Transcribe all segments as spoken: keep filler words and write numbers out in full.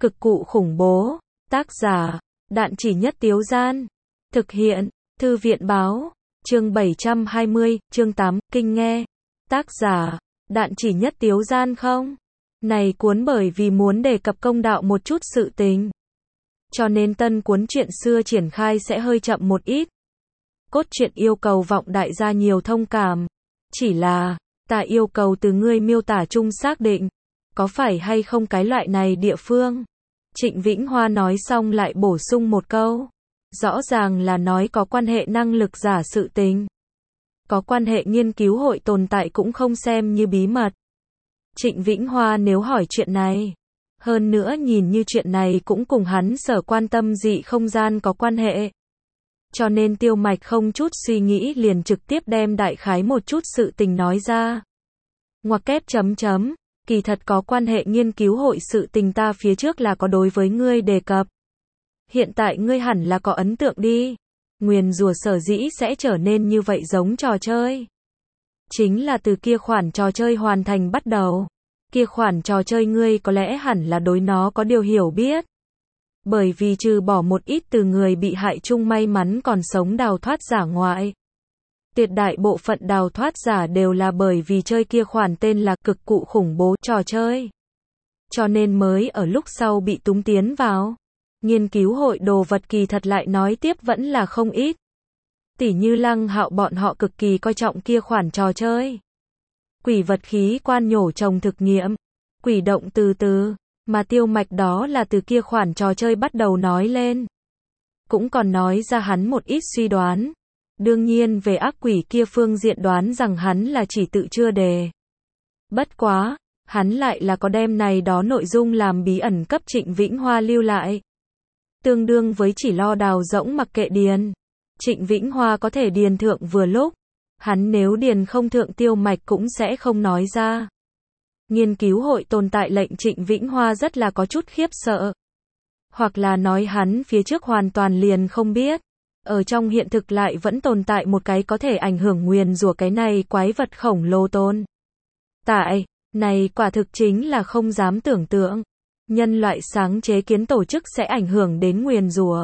Cực cụ khủng bố. Tác giả, Đạn Chỉ Nhất Tiếu Gian. Thực hiện, Thư viện báo. Chương bảy trăm hai mươi, chương tám, kinh nghe. Tác giả, Đạn Chỉ Nhất Tiếu Gian không? Này cuốn bởi vì muốn đề cập công đạo một chút sự tình. Cho nên tân cuốn chuyện xưa triển khai sẽ hơi chậm một ít. Cốt truyện yêu cầu vọng đại gia nhiều thông cảm. Chỉ là, ta yêu cầu từ ngươi miêu tả chung xác định. Có phải hay không cái loại này địa phương? Trịnh Vĩnh Hoa nói xong lại bổ sung một câu. Rõ ràng là nói có quan hệ năng lực giả sự tình. Có quan hệ nghiên cứu hội tồn tại cũng không xem như bí mật. Trịnh Vĩnh Hoa nếu hỏi chuyện này. Hơn nữa nhìn như chuyện này cũng cùng hắn sở quan tâm dị không gian có quan hệ. Cho nên Tiêu Mạch không chút suy nghĩ liền trực tiếp đem đại khái một chút sự tình nói ra. Ngoặc kép chấm chấm. Kỳ thật có quan hệ nghiên cứu hội sự tình ta phía trước là có đối với ngươi đề cập. Hiện tại ngươi hẳn là có ấn tượng đi. Nguyền rủa sở dĩ sẽ trở nên như vậy giống trò chơi. Chính là từ kia khoản trò chơi hoàn thành bắt đầu. Kia khoản trò chơi ngươi có lẽ hẳn là đối nó có điều hiểu biết. Bởi vì trừ bỏ một ít từ người bị hại chung may mắn còn sống đào thoát giả ngoại. Tuyệt đại bộ phận đào thoát giả đều là bởi vì chơi kia khoản tên là cực cụ khủng bố trò chơi. Cho nên mới ở lúc sau bị túng tiến vào. Nghiên cứu hội đồ vật kỳ thật lại nói tiếp vẫn là không ít. Tỉ như Lăng Hạo bọn họ cực kỳ coi trọng kia khoản trò chơi. Quỷ vật khí quan nhổ trồng thực nghiệm. Quỷ động từ từ. Mà Tiêu Mạch đó là từ kia khoản trò chơi bắt đầu nói lên. Cũng còn nói ra hắn một ít suy đoán. Đương nhiên về ác quỷ kia phương diện đoán rằng hắn là chỉ tự chưa đề. Bất quá, hắn lại là có đem này đó nội dung làm bí ẩn cấp Trịnh Vĩnh Hoa lưu lại. Tương đương với chỉ lo đào rỗng mặc kệ điền. Trịnh Vĩnh Hoa có thể điền thượng vừa lúc. Hắn nếu điền không thượng Tiêu Mạch cũng sẽ không nói ra. Nghiên cứu hội tồn tại lệnh Trịnh Vĩnh Hoa rất là có chút khiếp sợ. Hoặc là nói hắn phía trước hoàn toàn liền không biết. Ở trong hiện thực lại vẫn tồn tại một cái có thể ảnh hưởng nguyền rủa cái này quái vật khổng lồ tồn. Tại, này quả thực chính là không dám tưởng tượng. Nhân loại sáng chế kiến tổ chức sẽ ảnh hưởng đến nguyền rủa.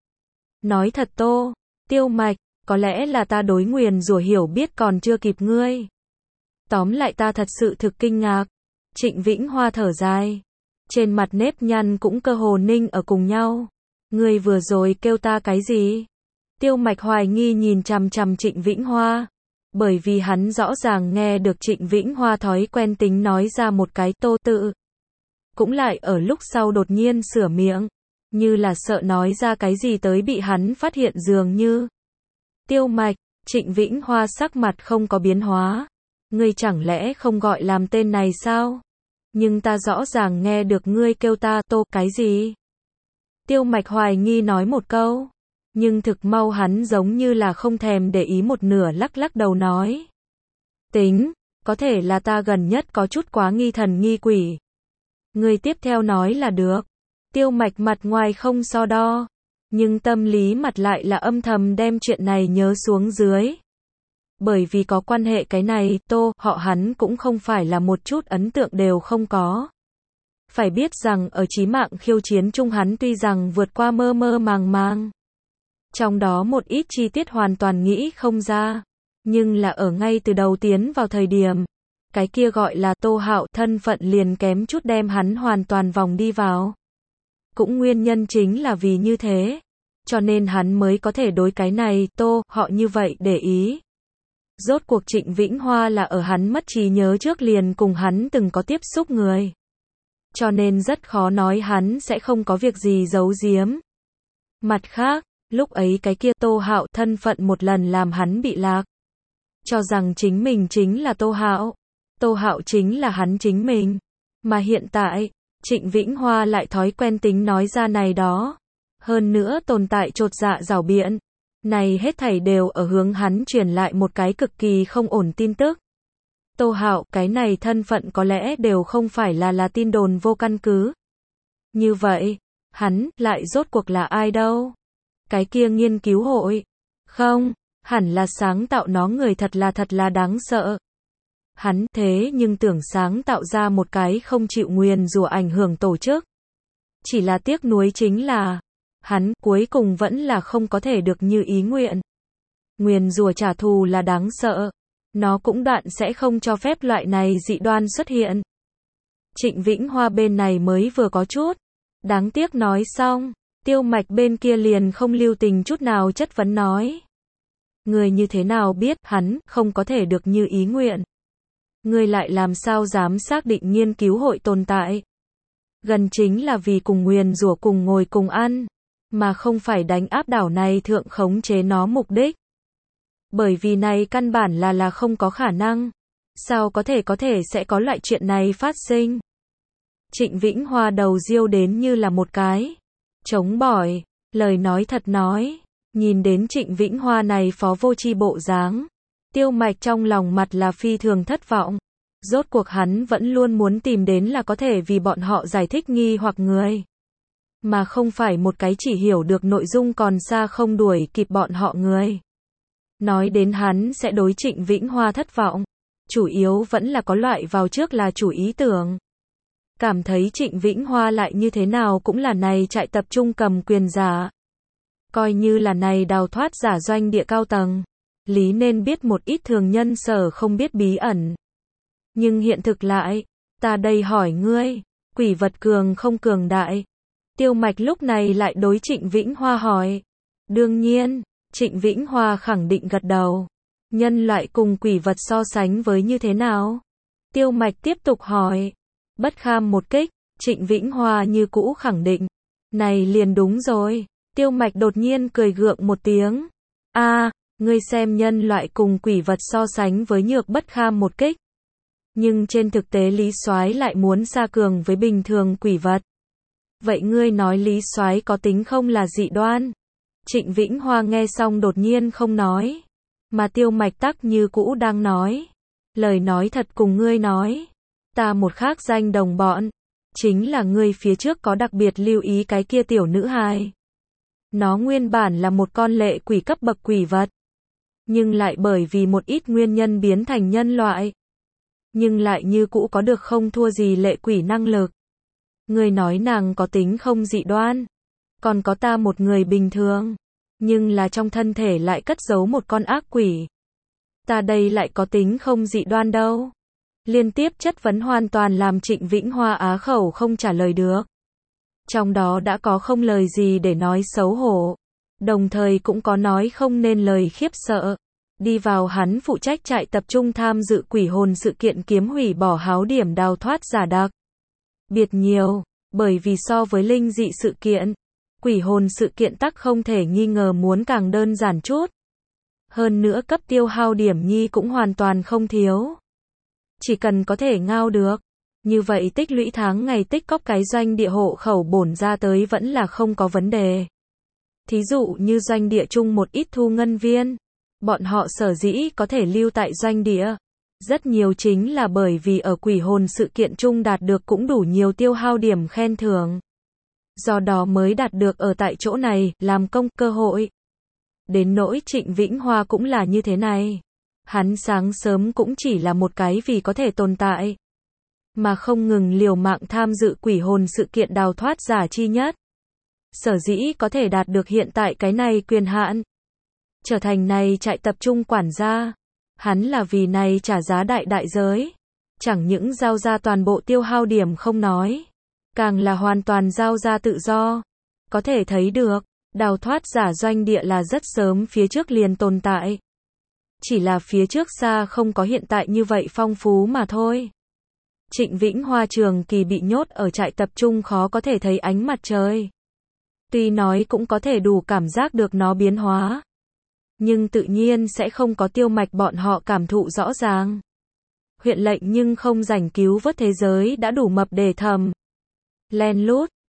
Nói thật Tô, Tiêu Mạch, có lẽ là ta đối nguyền rủa hiểu biết còn chưa kịp ngươi. Tóm lại ta thật sự thực kinh ngạc. Trịnh Vĩnh Hoa thở dài. Trên mặt nếp nhăn cũng cơ hồ ninh ở cùng nhau. Ngươi vừa rồi kêu ta cái gì? Tiêu Mạch hoài nghi nhìn chằm chằm Trịnh Vĩnh Hoa. Bởi vì hắn rõ ràng nghe được Trịnh Vĩnh Hoa thói quen tính nói ra một cái Tô tự. Cũng lại ở lúc sau đột nhiên sửa miệng. Như là sợ nói ra cái gì tới bị hắn phát hiện dường như. Tiêu Mạch, Trịnh Vĩnh Hoa sắc mặt không có biến hóa. Ngươi chẳng lẽ không gọi làm tên này sao? Nhưng ta rõ ràng nghe được ngươi kêu ta Tô cái gì? Tiêu Mạch hoài nghi nói một câu. Nhưng thực mau hắn giống như là không thèm để ý một nửa lắc lắc đầu nói. Tính, có thể là ta gần nhất có chút quá nghi thần nghi quỷ. Ngươi tiếp theo nói là được. Tiêu Mạch mặt ngoài không so đo. Nhưng tâm lý mặt lại là âm thầm đem chuyện này nhớ xuống dưới. Bởi vì có quan hệ cái này, Tô, họ hắn cũng không phải là một chút ấn tượng đều không có. Phải biết rằng ở chí mạng khiêu chiến chung hắn tuy rằng vượt qua mơ mơ màng màng. Trong đó một ít chi tiết hoàn toàn nghĩ không ra. Nhưng là ở ngay từ đầu tiến vào thời điểm. Cái kia gọi là Tô Hạo thân phận liền kém chút đem hắn hoàn toàn vòng đi vào. Cũng nguyên nhân chính là vì như thế. Cho nên hắn mới có thể đối cái này Tô họ như vậy để ý. Rốt cuộc Trịnh Vĩnh Hoa là ở hắn mất trí nhớ trước liền cùng hắn từng có tiếp xúc người. Cho nên rất khó nói hắn sẽ không có việc gì giấu giếm. Mặt khác, lúc ấy cái kia Tô Hạo thân phận một lần làm hắn bị lạc. Cho rằng chính mình chính là Tô Hạo. Tô Hạo chính là hắn chính mình. Mà hiện tại, Trịnh Vĩnh Hoa lại thói quen tính nói ra này đó. Hơn nữa tồn tại chột dạ rảo biện. Này hết thảy đều ở hướng hắn truyền lại một cái cực kỳ không ổn tin tức. Tô Hạo, cái này thân phận có lẽ đều không phải là là tin đồn vô căn cứ. Như vậy, hắn lại rốt cuộc là ai đâu? Cái kia nghiên cứu hội? Không, hẳn là sáng tạo nó người thật là thật là đáng sợ. Hắn thế nhưng tưởng sáng tạo ra một cái không chịu nguyền rủa ảnh hưởng tổ chức. Chỉ là tiếc nuối chính là, hắn cuối cùng vẫn là không có thể được như ý nguyện. Nguyền rủa trả thù là đáng sợ. Nó cũng đoạn sẽ không cho phép loại này dị đoan xuất hiện. Trịnh Vĩnh Hoa bên này mới vừa có chút đáng tiếc nói xong, Tiêu Mạch bên kia liền không lưu tình chút nào chất vấn nói. Người như thế nào biết hắn không có thể được như ý nguyện? Người lại làm sao dám xác định nghiên cứu hội tồn tại? Gần chính là vì cùng nguyền rủa cùng ngồi cùng ăn, mà không phải đánh áp đảo này thượng khống chế nó mục đích. Bởi vì này căn bản là là không có khả năng. Sao có thể có thể sẽ có loại chuyện này phát sinh? Trịnh Vĩnh Hoa đầu riêu đến như là một cái trống bỏi, lời nói thật nói, nhìn đến Trịnh Vĩnh Hoa này phó vô tri bộ dáng, Tiêu Mạch trong lòng mặt là phi thường thất vọng. Rốt cuộc hắn vẫn luôn muốn tìm đến là có thể vì bọn họ giải thích nghi hoặc người, mà không phải một cái chỉ hiểu được nội dung còn xa không đuổi kịp bọn họ người. Nói đến hắn sẽ đối Trịnh Vĩnh Hoa thất vọng, chủ yếu vẫn là có loại vào trước là chủ ý tưởng. Cảm thấy Trịnh Vĩnh Hoa lại như thế nào cũng là này trại tập trung cầm quyền giả. Coi như là này đào thoát giả doanh địa cao tầng, lý nên biết một ít thường nhân sở không biết bí ẩn. Nhưng hiện thực lại, ta đây hỏi ngươi, quỷ vật cường không cường đại? Tiêu Mạch lúc này lại đối Trịnh Vĩnh Hoa hỏi. Đương nhiên, Trịnh Vĩnh Hoa khẳng định gật đầu. Nhân loại cùng quỷ vật so sánh với như thế nào? Tiêu Mạch tiếp tục hỏi. Bất kham một kích, Trịnh Vĩnh Hoa như cũ khẳng định. Này liền đúng rồi. Tiêu Mạch đột nhiên cười gượng một tiếng. A, à, ngươi xem nhân loại cùng quỷ vật so sánh với nhược bất kham một kích. Nhưng trên thực tế Lý Soái lại muốn xa cường với bình thường quỷ vật. Vậy ngươi nói Lý Soái có tính không là dị đoan? Trịnh Vĩnh Hoa nghe xong đột nhiên không nói. Mà Tiêu Mạch tắc như cũ đang nói. Lời nói thật cùng ngươi nói. Ta một khác danh đồng bọn. Chính là ngươi phía trước có đặc biệt lưu ý cái kia tiểu nữ hài. Nó nguyên bản là một con lệ quỷ cấp bậc quỷ vật. Nhưng lại bởi vì một ít nguyên nhân biến thành nhân loại. Nhưng lại như cũ có được không thua gì lệ quỷ năng lực. Ngươi nói nàng có tính không dị đoan. Còn có ta một người bình thường. Nhưng là trong thân thể lại cất giấu một con ác quỷ. Ta đây lại có tính không dị đoan đâu. Liên tiếp chất vấn hoàn toàn làm Trịnh Vĩnh Hoa á khẩu không trả lời được. Trong đó đã có không lời gì để nói xấu hổ. Đồng thời cũng có nói không nên lời khiếp sợ. Đi vào hắn phụ trách trại tập trung tham dự quỷ hồn sự kiện kiếm hủy bỏ háo điểm đào thoát giả đặc biệt nhiều, bởi vì so với linh dị sự kiện, quỷ hồn sự kiện tắc không thể nghi ngờ muốn càng đơn giản chút. Hơn nữa cấp tiêu hao điểm nhi cũng hoàn toàn không thiếu. Chỉ cần có thể ngao được, như vậy tích lũy tháng ngày tích cóp cái doanh địa hộ khẩu bổn ra tới vẫn là không có vấn đề. Thí dụ như doanh địa chung một ít thu ngân viên, bọn họ sở dĩ có thể lưu tại doanh địa. Rất nhiều chính là bởi vì ở quỷ hồn sự kiện chung đạt được cũng đủ nhiều tiêu hao điểm khen thưởng. Do đó mới đạt được ở tại chỗ này, làm công, cơ hội. Đến nỗi Trịnh Vĩnh Hoa cũng là như thế này. Hắn sáng sớm cũng chỉ là một cái vì có thể tồn tại. Mà không ngừng liều mạng tham dự quỷ hồn sự kiện đào thoát giả chi nhất. Sở dĩ có thể đạt được hiện tại cái này quyền hạn. Trở thành này trại tập trung quản gia. Hắn là vì này trả giá đại đại giới. Chẳng những giao ra toàn bộ tiêu hao điểm không nói. Càng là hoàn toàn giao ra tự do. Có thể thấy được, đào thoát giả doanh địa là rất sớm phía trước liền tồn tại. Chỉ là phía trước xa không có hiện tại như vậy phong phú mà thôi. Trịnh Vĩnh Hoa trường kỳ bị nhốt ở trại tập trung khó có thể thấy ánh mặt trời. Tuy nói cũng có thể đủ cảm giác được nó biến hóa. Nhưng tự nhiên sẽ không có Tiêu Mạch bọn họ cảm thụ rõ ràng. Huyện lệnh nhưng không rảnh cứu vớt thế giới đã đủ mập để thầm. Len lút,